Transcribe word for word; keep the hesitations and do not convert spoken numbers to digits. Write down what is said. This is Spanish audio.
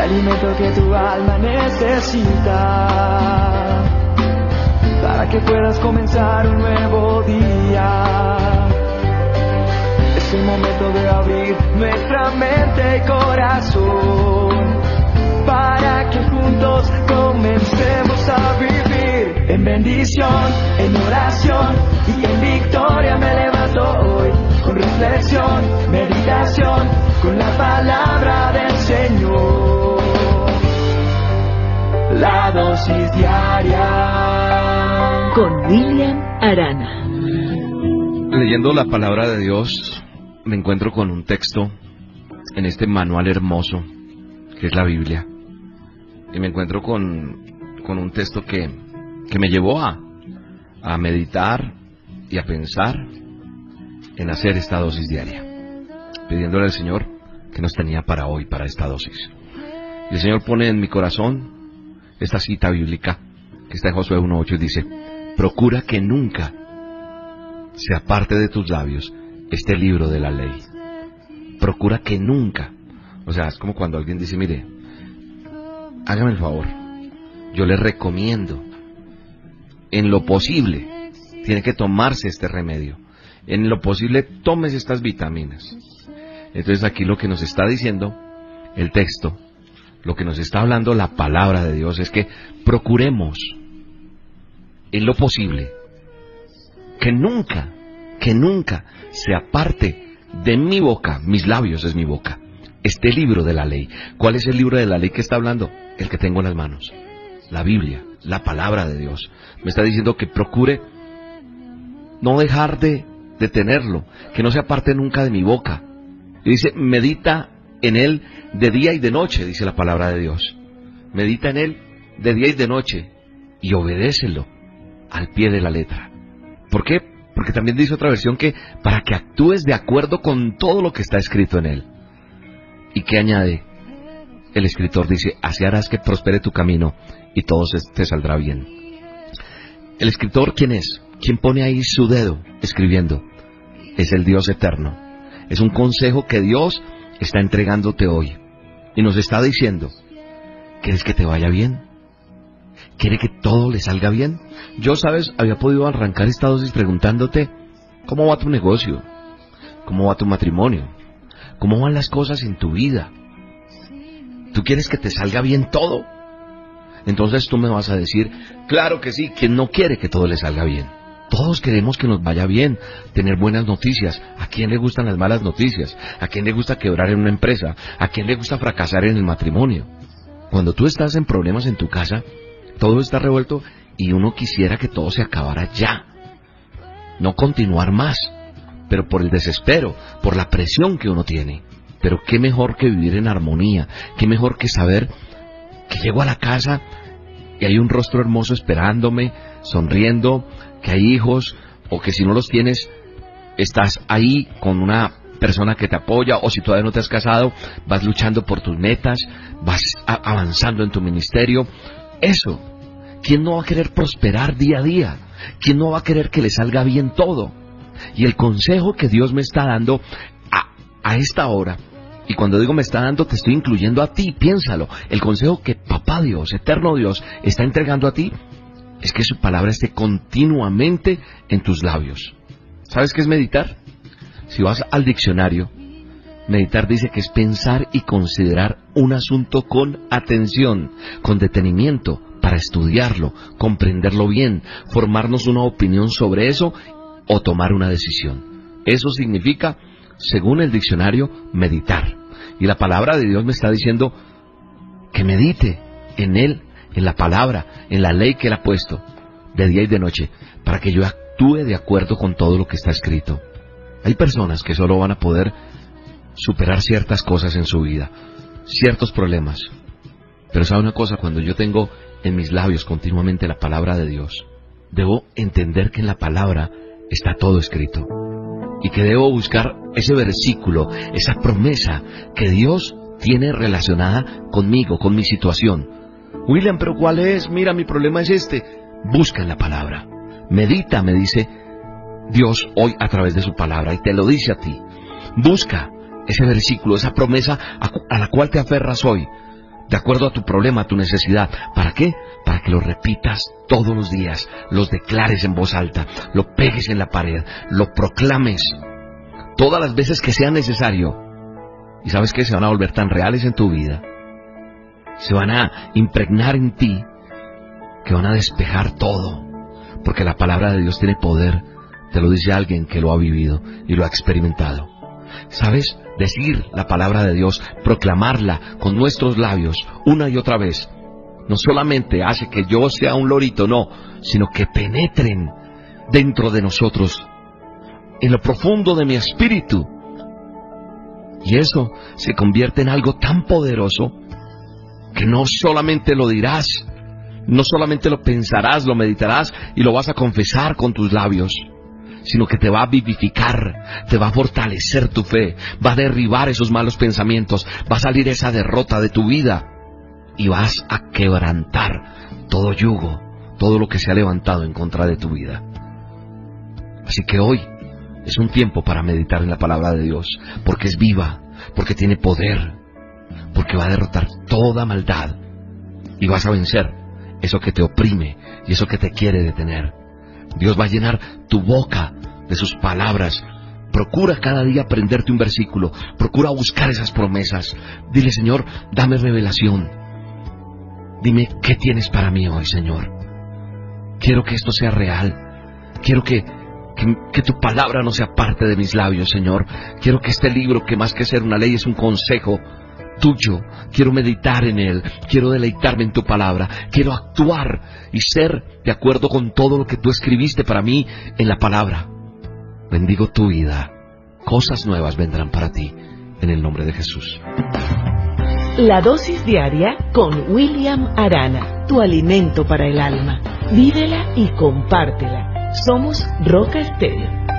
alimento que tu alma necesita, para que puedas comenzar un nuevo día. Es el momento de abrir nuestra mente y corazón, para que juntos comencemos a vivir en bendición, en oración y en victoria. Me levanto hoy con reflexión, meditación, con la palabra del Señor. La dosis diaria con William Arana. Leyendo la palabra de Dios, me encuentro con un texto en este manual hermoso que es la Biblia, y me encuentro con, con un texto que, que me llevó a, a meditar y a pensar en hacer esta dosis diaria, pidiéndole al Señor que nos tenía para hoy, para esta dosis. Y el Señor pone en mi corazón esta cita bíblica que está en Josué uno ocho y dice: procura que nunca se aparte de tus labios este libro de la ley. Procura que nunca. O sea, es como cuando alguien dice: mire, hágame el favor, yo le recomiendo, en lo posible, tiene que tomarse este remedio, en lo posible, tómese estas vitaminas. Entonces aquí lo que nos está diciendo el texto, lo que nos está hablando la palabra de Dios, es que procuremos, en lo posible, que nunca, que nunca se aparte de mi boca, mis labios es mi boca, este libro de la ley. ¿Cuál es el libro de la ley que está hablando? El que tengo en las manos, la Biblia, la palabra de Dios. Me está diciendo que procure no dejar de, de tenerlo, que no se aparte nunca de mi boca. Y dice, medita en él de día y de noche, dice la palabra de Dios. Medita en él de día y de noche y obedécelo al pie de la letra. ¿Por qué? Porque también dice otra versión que para que actúes de acuerdo con todo lo que está escrito en él. ¿Y qué añade? El escritor dice, así harás que prospere tu camino y todo te saldrá bien. ¿El escritor quién es? ¿Quién pone ahí su dedo escribiendo? Es el Dios eterno. Es un consejo que Dios está entregándote hoy y nos está diciendo: ¿quieres que te vaya bien? ¿Quiere que todo le salga bien? Yo, sabes, había podido arrancar esta dosis preguntándote: ¿cómo va tu negocio? ¿Cómo va tu matrimonio? ¿Cómo van las cosas en tu vida? ¿Tú quieres que te salga bien todo? Entonces tú me vas a decir: claro que sí, ¿quién no quiere que todo le salga bien? Todos queremos que nos vaya bien, tener buenas noticias. ¿A quién le gustan las malas noticias? ¿A quién le gusta quebrar en una empresa? ¿A quién le gusta fracasar en el matrimonio? Cuando tú estás en problemas en tu casa, todo está revuelto y uno quisiera que todo se acabara ya, no continuar más, pero por el desespero, por la presión que uno tiene. Pero qué mejor que vivir en armonía, qué mejor que saber que llego a la casa y hay un rostro hermoso esperándome, sonriendo, que hay hijos, o que si no los tienes, estás ahí con una persona que te apoya, o si todavía no te has casado, vas luchando por tus metas, vas avanzando en tu ministerio. Eso, ¿quién no va a querer prosperar día a día? ¿Quién no va a querer que le salga bien todo? Y el consejo que Dios me está dando a, a esta hora, y cuando digo me está dando, te estoy incluyendo a ti, piénsalo, el consejo que Papá Dios, Eterno Dios, está entregando a ti, es que su palabra esté continuamente en tus labios. ¿Sabes qué es meditar? Si vas al diccionario, meditar dice que es pensar y considerar un asunto con atención, con detenimiento, para estudiarlo, comprenderlo bien, formarnos una opinión sobre eso o tomar una decisión. Eso significa, según el diccionario, meditar. Y la palabra de Dios me está diciendo que medite en Él, en la palabra, en la ley que Él ha puesto, de día y de noche, para que yo actúe de acuerdo con todo lo que está escrito. Hay personas que solo van a poder superar ciertas cosas en su vida, ciertos problemas. Pero ¿sabe una cosa? Cuando yo tengo en mis labios continuamente la palabra de Dios, debo entender que en la palabra está todo escrito, y que debo buscar ese versículo, esa promesa que Dios tiene relacionada conmigo, con mi situación. William, ¿pero cuál es? Mira, mi problema es este. Busca en la palabra. Medita, me dice Dios hoy a través de su palabra, y te lo dice a ti. Busca ese versículo, esa promesa a, a la cual te aferras hoy, de acuerdo a tu problema, a tu necesidad. ¿Para qué? Para que lo repitas todos los días, los declares en voz alta, lo pegues en la pared, lo proclames todas las veces que sea necesario. Y sabes que se van a volver tan reales en tu vida, se van a impregnar en ti, que van a despejar todo, porque la palabra de Dios tiene poder. Te lo dice alguien que lo ha vivido y lo ha experimentado. ¿Sabes? Decir la palabra de Dios, proclamarla con nuestros labios una y otra vez, no solamente hace que yo sea un lorito, no, sino que penetren dentro de nosotros, en lo profundo de mi espíritu. Y eso se convierte en algo tan poderoso que no solamente lo dirás, no solamente lo pensarás, lo meditarás y lo vas a confesar con tus labios, sino que te va a vivificar, te va a fortalecer tu fe, va a derribar esos malos pensamientos, va a salir esa derrota de tu vida y vas a quebrantar todo yugo, todo lo que se ha levantado en contra de tu vida. Así que hoy es un tiempo para meditar en la palabra de Dios, porque es viva, porque tiene poder, porque va a derrotar toda maldad y vas a vencer eso que te oprime y eso que te quiere detener. Dios va a llenar tu boca de sus palabras. Procura cada día aprenderte un versículo, procura buscar esas promesas. Dile: Señor, dame revelación. Dime qué tienes para mí hoy, Señor. Quiero que esto sea real. Quiero que, que, que tu palabra no sea parte de mis labios, Señor. Quiero que este libro, que más que ser una ley, es un consejo tuyo. Quiero meditar en él, quiero deleitarme en tu palabra, quiero actuar y ser de acuerdo con todo lo que tú escribiste para mí en la palabra. Bendigo tu vida, cosas nuevas vendrán para ti, en el nombre de Jesús. La dosis diaria con William Arana, tu alimento para el alma. Vívela y compártela. Somos Roca Estéreo.